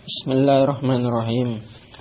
Bismillahirrahmanirrahim.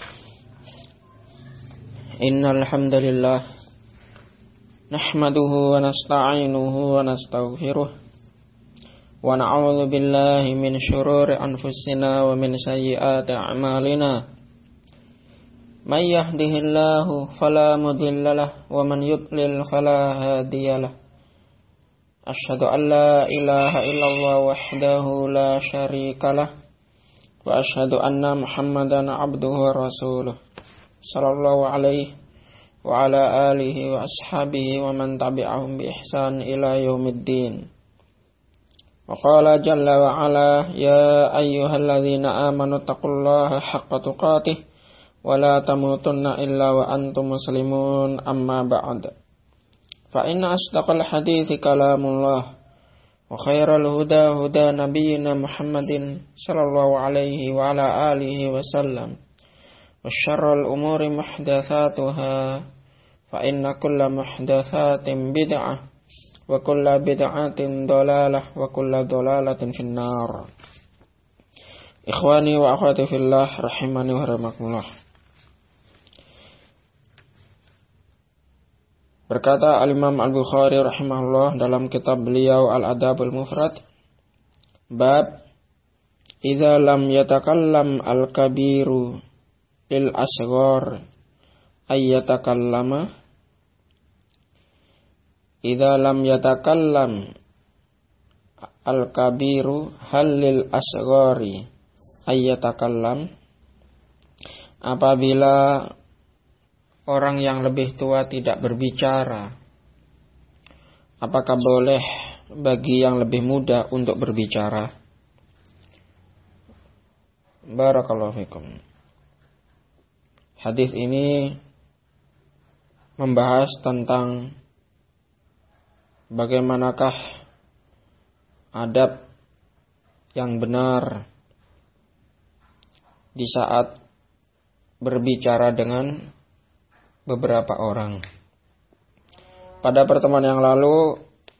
Innal hamdalillah nahmaduhu wa nasta'inuhu wa nastaghfiruh wa na'udzu billahi min shururi anfusina wa min sayyiati a'malina. May yahdihillahu fala mudilla lahu wa man yudlil fala hadiya lahu. Asyhadu an la ilaha illallah wahdahu la syarika lahu wa asyhadu anna Muhammadan abduhu wa rasuluh sallallahu alaihi wa ala alihi wa ashabihi wa man tabi'ahum bi ihsan ila yaumiddin. Wa qala jalla wa ala ya ayyuhalladzina amanu taqullaha haqqa tuqatih wa la tamutunna illa wa antum muslimun, amma ba'd. Fa inna asdaqal hadithi kalamullah wa khairal huda huda nabiyyina Muhammadin sallallahu alaihi wa ala alihi wa sallam wa syarrul umuri muhdatsatuha fa inna kulla muhdatsatin bid'ah wa kulla bid'atin dhalalah wa kulla dhalalatin finnar. Ikhwani wa akhwati fillah rahimani wa rahimakumullah. Berkata Al-Imam Al-Bukhari rahimahullah dalam kitab beliau Al-Adabul Mufrad, bab idza lam yatakallam al-kabiru lil asghar ayyatakallama. Idza lam yatakallam al-kabiru hal lil asghari ayyatakallam. Apabila orang yang lebih tua tidak berbicara, apakah boleh bagi yang lebih muda untuk berbicara? Barakallahu fikum. Hadis ini membahas tentang bagaimanakah adab yang benar di saat berbicara dengan beberapa orang. Pada pertemuan yang lalu,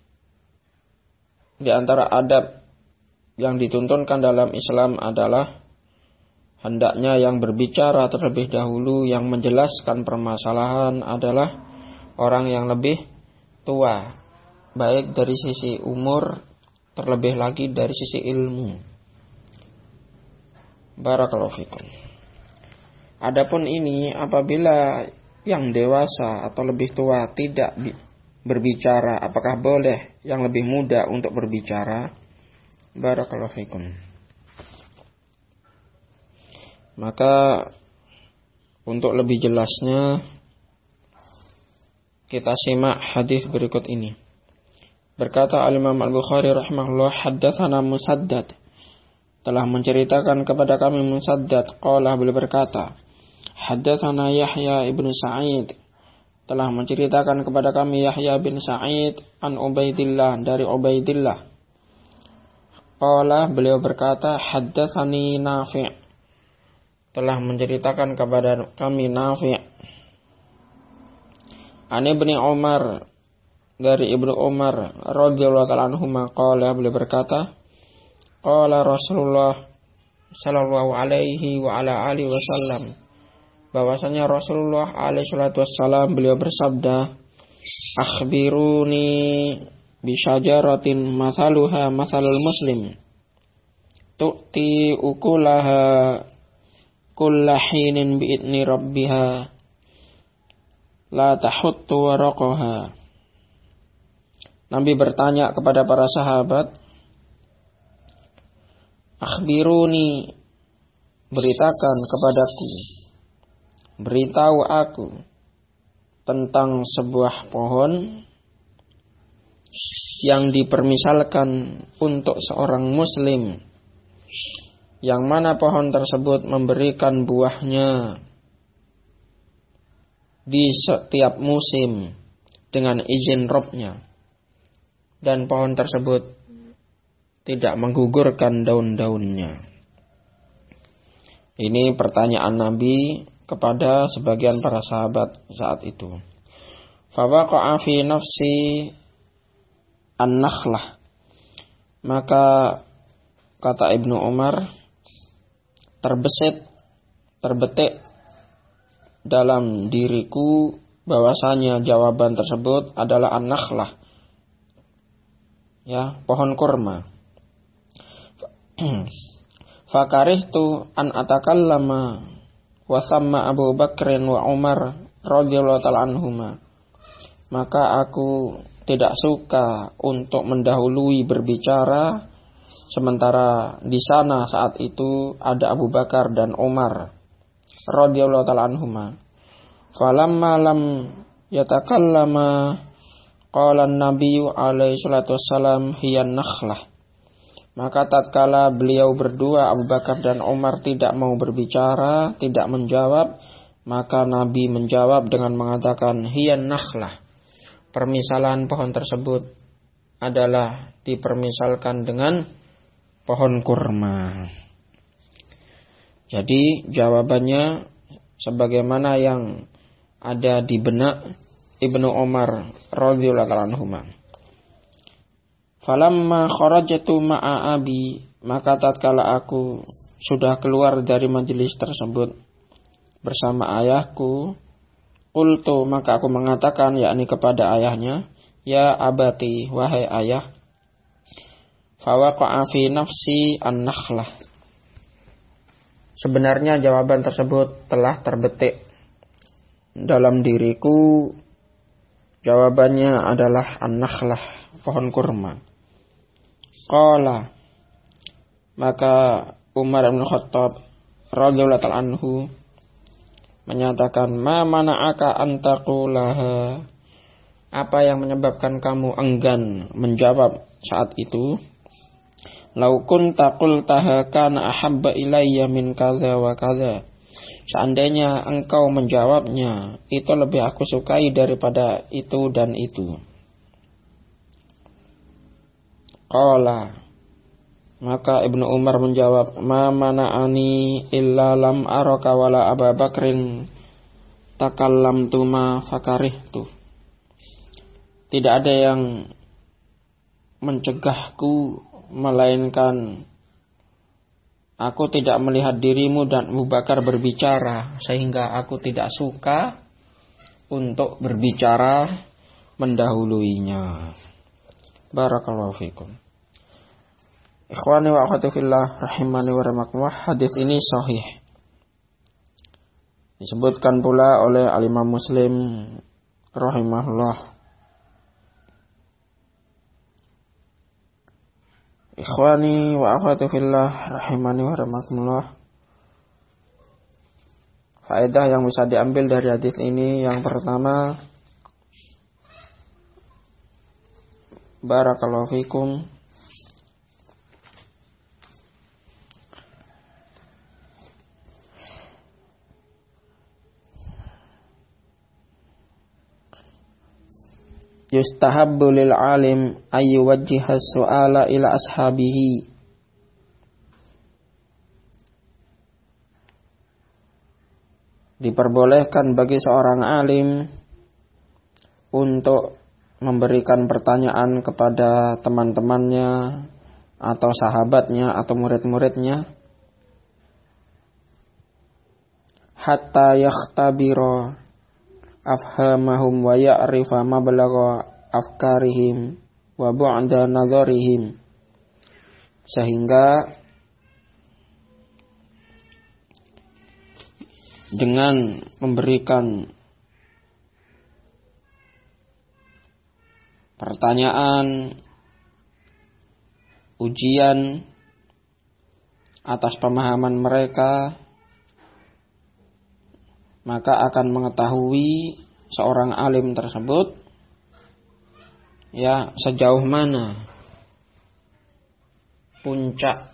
di antara adab yang dituntunkan dalam Islam adalah hendaknya yang berbicara terlebih dahulu, yang menjelaskan permasalahan adalah orang yang lebih tua, baik dari sisi umur, terlebih lagi dari sisi ilmu. Barakallahu fikum. Adapun ini apabila yang dewasa atau lebih tua tidak berbicara, apakah boleh yang lebih muda untuk berbicara? Barakallahu fikum. Maka untuk lebih jelasnya kita simak hadis berikut ini. Berkata Al-Imam Al-Bukhari rahimahullah, haddatsana Musaddad, telah menceritakan kepada kami Musaddad, qala, beliau berkata, haddatsana Yahya ibnu Sa'id, telah menceritakan kepada kami Yahya bin Sa'id an Ubaidillah, dari Ubaidillah. Qala, beliau berkata, haddatsani Nafi', telah menceritakan kepada kami Nafi'. An Ibnu Umar, dari Ibnu Umar radhiyallahu ta'ala anhuma, qala, beliau berkata, qala Rasulullah sallallahu alaihi wa ala alihi wasallam, bahwasanya Rasulullah alaihi salatu wassalam beliau bersabda, akhbiruni bisyajaratin masaluha masalul muslim tu'ti ukulaha kullahinin bi'idni rabbiha la tahuttu waraqaha. Nabi bertanya kepada para sahabat, akhbiruni, beritakan kepadaku, beritahu aku tentang sebuah pohon yang dipermisalkan untuk seorang muslim, yang mana pohon tersebut memberikan buahnya di setiap musim dengan izin Rabb-nya, dan pohon tersebut tidak menggugurkan daun-daunnya. Ini pertanyaan Nabi kepada sebagian para sahabat saat itu. Fawaqa'a fi nafsi an-nakhlah. Maka kata Ibnu Umar, terbetik dalam diriku bahwasanya jawaban tersebut adalah an-nakhlah, ya, pohon kurma. Fakarihtu an atakallama wa samma Abu Bakrin wa Umar radhiyallahu ta'ala anhuma. Maka aku tidak suka untuk mendahului berbicara, sementara di sana saat itu ada Abu Bakar dan Umar radhiyallahu ta'ala anhuma. Falamma lam yatakallama qala an-nabiyyu alaihi salatu wassalam hiya nakhlah. Maka tatkala beliau berdua, Abu Bakar dan Umar, tidak mau berbicara, tidak menjawab, maka Nabi menjawab dengan mengatakan hiya nakhlah. Permisalan pohon tersebut adalah dipermisalkan dengan pohon kurma. Jadi jawabannya sebagaimana yang ada di benak Ibnu Umar radhiyallahu anhu. Falamma kharajtu ma'a abi, maka tatkala aku sudah keluar dari majelis tersebut bersama ayahku, qultu, maka aku mengatakan, yakni kepada ayahnya, ya abati, wahai ayah, fawaqa'a fi nafsi an-nakhlah. Sebenarnya jawaban tersebut telah terbetik dalam diriku. Jawabannya adalah an-nakhlah, pohon kurma. Qala, maka Umar bin Khattab radhiyallahu ta'ala anhu menyatakan, ma mana'aka an taqulaha, apa yang menyebabkan kamu enggan menjawab saat itu? Lau kunta qultaha kana ahabba ilayya min kadza wa kadza. Seandainya engkau menjawabnya, itu lebih aku sukai daripada itu dan itu. Qala, maka Ibnu Umar menjawab, ma mana'ani illa lam araka wala Abu Bakrin takallamtu ma fakarihtu. Tidak ada yang mencegahku melainkan aku tidak melihat dirimu dan Abu Bakar berbicara, sehingga aku tidak suka untuk berbicara mendahuluinya. Barakallahu fikum. Ikhwani wa akhwati fillah rahimani wa rahmakumullah. Hadis ini sahih. Disebutkan pula oleh Al-Imam Muslim rahimahullah. Ikhwani wa akhwati fillah rahimani wa rahmakumullah. Faedah yang bisa diambil dari hadis ini, yang pertama, barakallahu fikum, yustahabbu lil alim ayyuwajjiha su'ala ila ashabihi. Diperbolehkan bagi seorang alim untuk memberikan pertanyaan kepada teman-temannya atau sahabatnya atau murid-muridnya, hatta yakhtabira afhamahum wa ya'rifa mablagha afkarihim wa bu'da nadharihim, sehingga dengan memberikan pertanyaan, ujian atas pemahaman mereka, maka akan mengetahui seorang alim tersebut ya sejauh mana puncak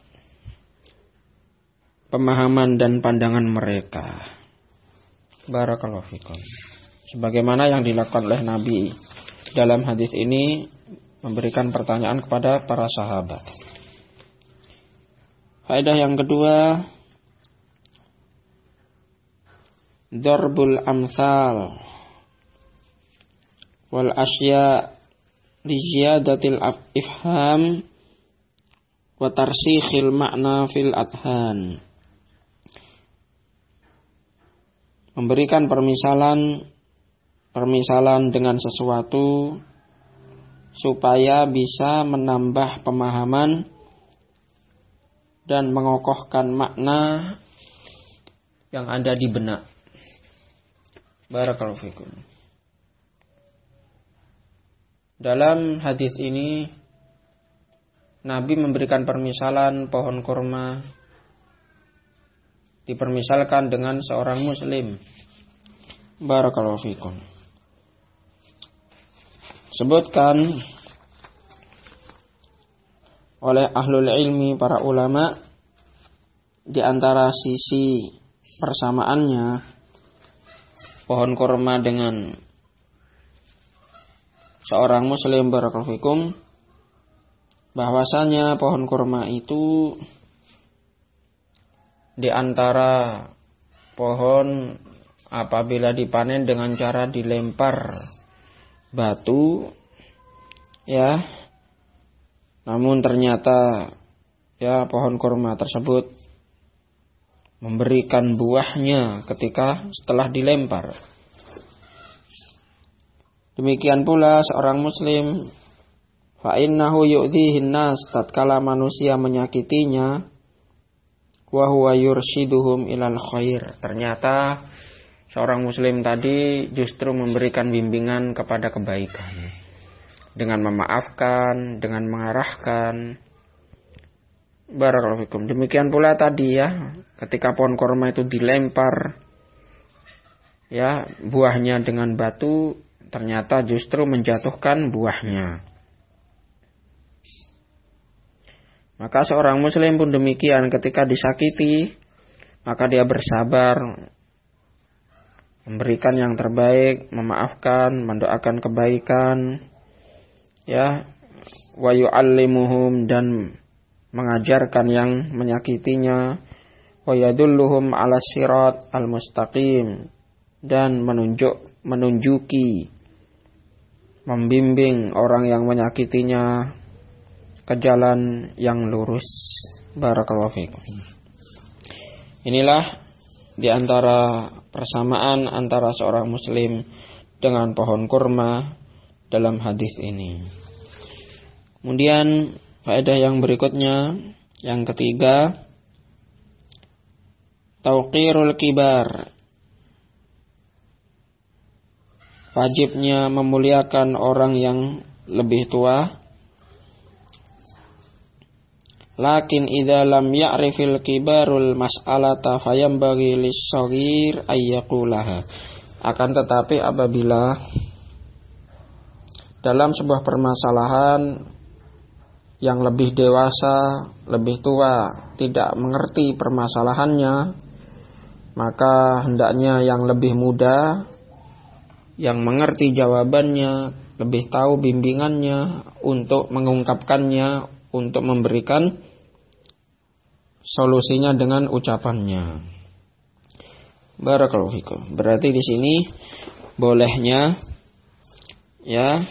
pemahaman dan pandangan mereka. Barakallahu fikum. Sebagaimana yang dilakukan oleh Nabi dalam hadis ini, memberikan pertanyaan kepada para sahabat. Faedah yang kedua, darbul amsal wal asya li ziyadatil ifham wa tarsikhil makna fil adhan. memberikan permisalan dengan sesuatu supaya bisa menambah pemahaman dan mengokohkan makna yang ada di benak. Barakallahu fikum. Dalam hadis ini Nabi memberikan permisalan pohon kurma dipermisalkan dengan seorang muslim. Barakallahu fikum. Sebutkan oleh ahlul ilmi, para ulama, di antara sisi persamaannya pohon kurma dengan seorang muslim, barakallahu fikum, bahwasanya pohon kurma itu di antara pohon apabila dipanen dengan cara dilempar batu, ya, namun ternyata ya pohon kurma tersebut memberikan buahnya ketika setelah dilempar. Demikian pula seorang muslim, fa innahu yu'dhihin nas, tatkala manusia menyakitinya, wa huwa yurshiduhum ilal khair. Ternyata seorang muslim tadi justru memberikan bimbingan kepada kebaikan dengan memaafkan, dengan mengarahkan. Barakallahu fikum. Demikian pula tadi ya, ketika pohon kurma itu dilempar ya buahnya dengan batu, ternyata justru menjatuhkan buahnya. Maka seorang muslim pun demikian, ketika disakiti maka dia bersabar, memberikan yang terbaik, memaafkan, mendoakan kebaikan, ya, wa yu'allimuhum, dan mengajarkan yang menyakitinya, wa yadulluhum 'ala sirat al-mustaqim, dan menunjuki, membimbing orang yang menyakitinya ke jalan yang lurus. Barakallahu fikum. Inilah di antara persamaan antara seorang muslim dengan pohon kurma dalam hadis ini. Kemudian faedah yang berikutnya, yang ketiga, tauqirul kibar. Wajibnya memuliakan orang yang lebih tua. Lakin idza lam ya'rifil kibarul mas'alata fayambaghi lis-shaghir ayyaqulaha. Akan tetapi apabila dalam sebuah permasalahan yang lebih dewasa, lebih tua tidak mengerti permasalahannya, maka hendaknya yang lebih muda yang mengerti jawabannya, lebih tahu bimbingannya untuk mengungkapkannya, untuk memberikan solusinya dengan ucapannya. Barakallahu fikum. Berarti di sini bolehnya ya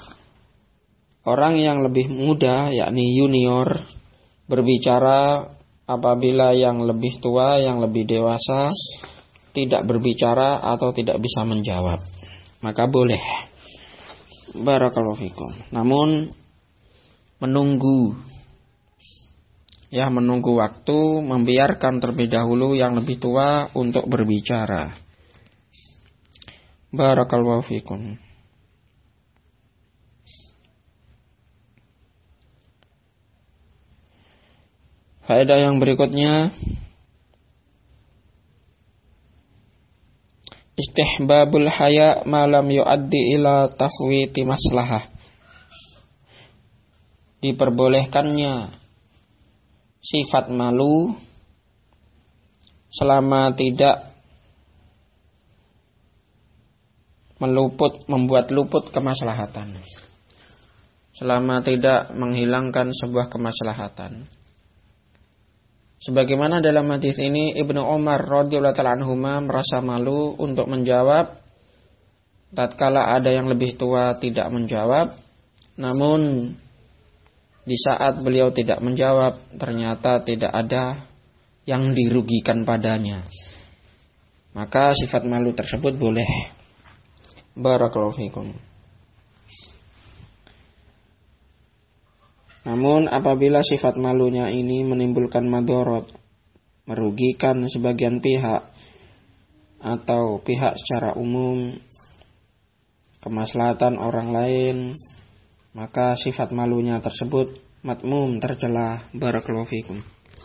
orang yang lebih muda, yakni junior, berbicara apabila yang lebih tua, yang lebih dewasa tidak berbicara atau tidak bisa menjawab, maka boleh. Barakallahu fikum. Namun menunggu waktu, membiarkan terlebih dahulu yang lebih tua untuk berbicara. Barakallahu fikum. Faedah yang berikutnya, istihbabul haya ma lam yuaddi ila tafwiti maslahah. Diperbolehkannya sifat malu selama tidak membuat luput kemaslahatan, selama tidak menghilangkan sebuah kemaslahatan. Sebagaimana dalam hadis ini Ibnu Umar radhiyallahu ta'ala anhuma merasa malu untuk menjawab tatkala ada yang lebih tua tidak menjawab, namun di saat beliau tidak menjawab ternyata tidak ada yang dirugikan padanya. maka sifat malu tersebut boleh. Barakallahu fikum. Namun apabila sifat malunya ini menimbulkan madharat, merugikan sebagian pihak atau pihak secara umum, kemaslahatan orang lain, maka sifat malunya tersebut madmum, tercela. Barakallahu fikum.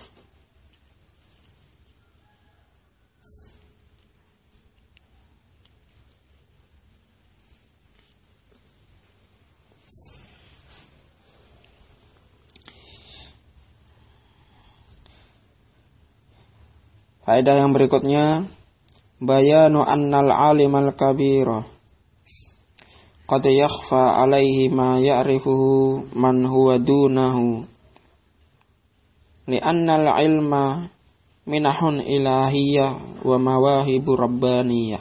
Faedah yang berikutnya, bayanu annal alimal kabira qad yakhfa alaihi ma ya'rifuhu man huwa dunahu li'annal ilma minahun ilahiyyah wa mawahibu rabbaniyah.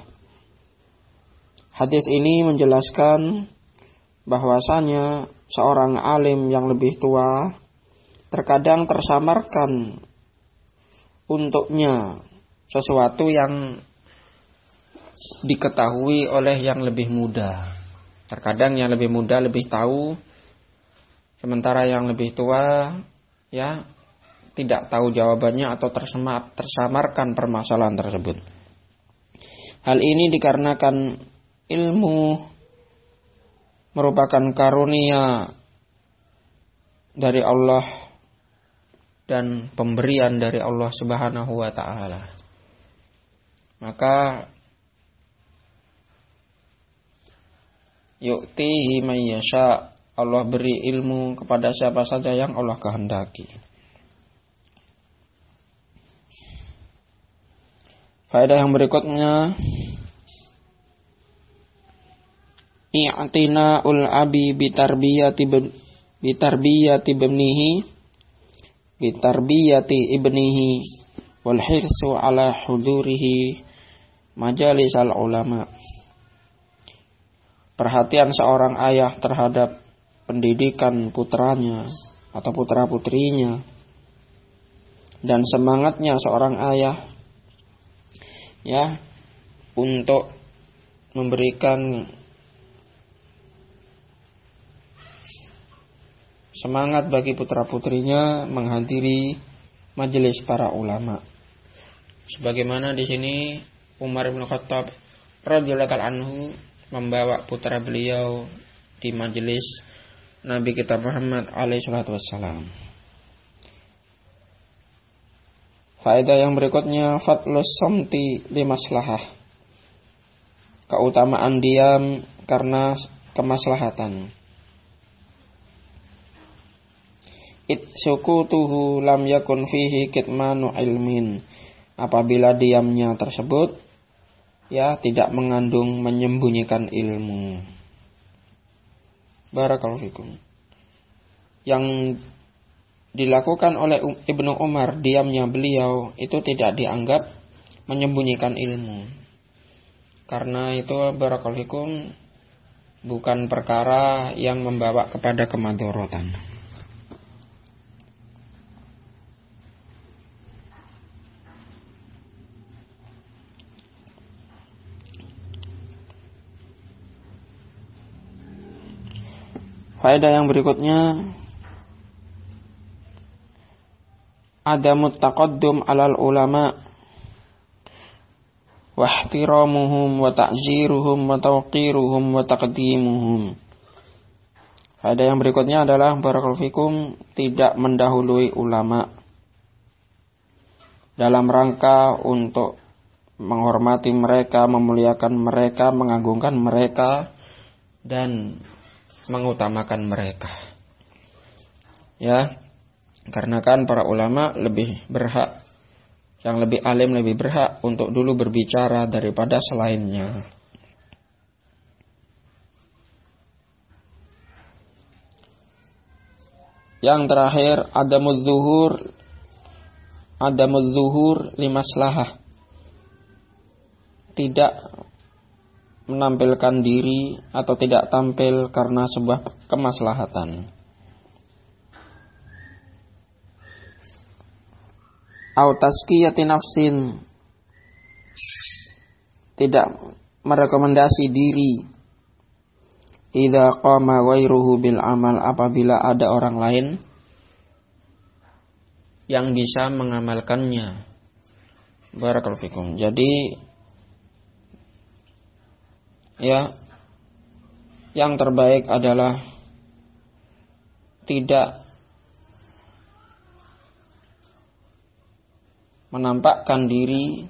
Hadis ini menjelaskan bahwasanya seorang alim yang lebih tua terkadang tersamarkan untuknya sesuatu yang diketahui oleh yang lebih muda. Terkadang yang lebih muda lebih tahu, sementara yang lebih tua ya tidak tahu jawabannya atau tersamarkan permasalahan tersebut. Hal ini dikarenakan ilmu merupakan karunia dari Allah dan pemberian dari Allah Subhanahu wa ta'ala. Maka yu'tihi may yasha, Allah beri ilmu kepada siapa saja yang Allah kehendaki. Faedah yang berikutnya, i'tina'ul abi bitarbiyati ibnihi wal hirsu ala hudurihi majalisal ulama. Perhatian seorang ayah terhadap pendidikan putranya atau putra-putrinya, dan semangatnya seorang ayah ya untuk memberikan semangat bagi putra-putrinya menghadiri majelis para ulama. Sebagaimana di sini Umar bin Khattab radhiyallahu anhu membawa putra beliau di majelis Nabi kita Muhammad alaihi salatu wassalam. Faedah yang berikutnya, fadlus samti limaslahah, keutamaan diam karena kemaslahatan. Sukutuhu lam yakun fihi kitmanu ilmin, apabila diamnya tersebut ya tidak mengandung menyembunyikan ilmu. Barakallahu fikum. Yang dilakukan oleh Ibnu Umar, diamnya beliau itu tidak dianggap menyembunyikan ilmu, karena itu barakallahu fikum bukan perkara yang membawa kepada kemadharatan. Faedah yang berikutnya, adamut taqaddum alal ulama wa ihtiramuhum wa ta'ziruhum wa tawqiruhum wa taqdimuhum. Faedah yang berikutnya adalah barakallahu fikum, tidak mendahului ulama dalam rangka untuk menghormati mereka, memuliakan mereka, mengagungkan mereka, dan mengutamakan mereka. Ya, karena kan para ulama lebih berhak, yang lebih alim lebih berhak untuk dulu berbicara daripada selainnya. Yang terakhir, adamuz zuhur limaslahah, tidak menampilkan diri atau tidak tampil karena sebuah kemaslahatan. Au tazkiyati nafsin, tidak merekomendasi diri idza qama ghairuhu bil amal, apabila ada orang lain yang bisa mengamalkannya. Barakallahu fikum. Jadi ya, yang terbaik adalah tidak menampakkan diri,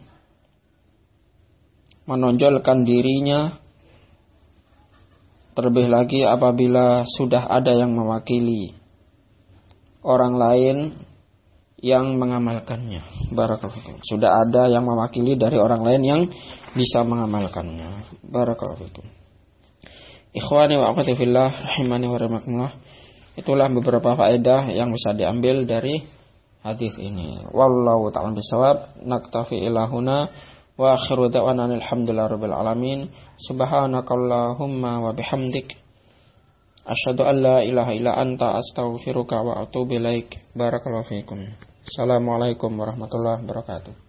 menonjolkan dirinya, terlebih lagi apabila sudah ada yang mewakili orang lain yang mengamalkannya. Barakallahu fikum. Sudah ada yang mewakili dari orang lain yang bisa mengamalkannya. Barakallahu fikum. Ikhwani wa akhwati fillah rahimani wa rahimakumullah. Itulah beberapa faedah yang bisa diambil dari hadis ini. Wallahu ta'ala bisawab. Naktafi ilahuna wa akhiru da'wana alhamdulillahi rabbil alamin. Subhanakallahumma wa bihamdik, asyhadu an la ilaha illa anta, astaghfiruka wa atubu ilaik. Barakallahu fikum. Assalamualaikum warahmatullahi wabarakatuh.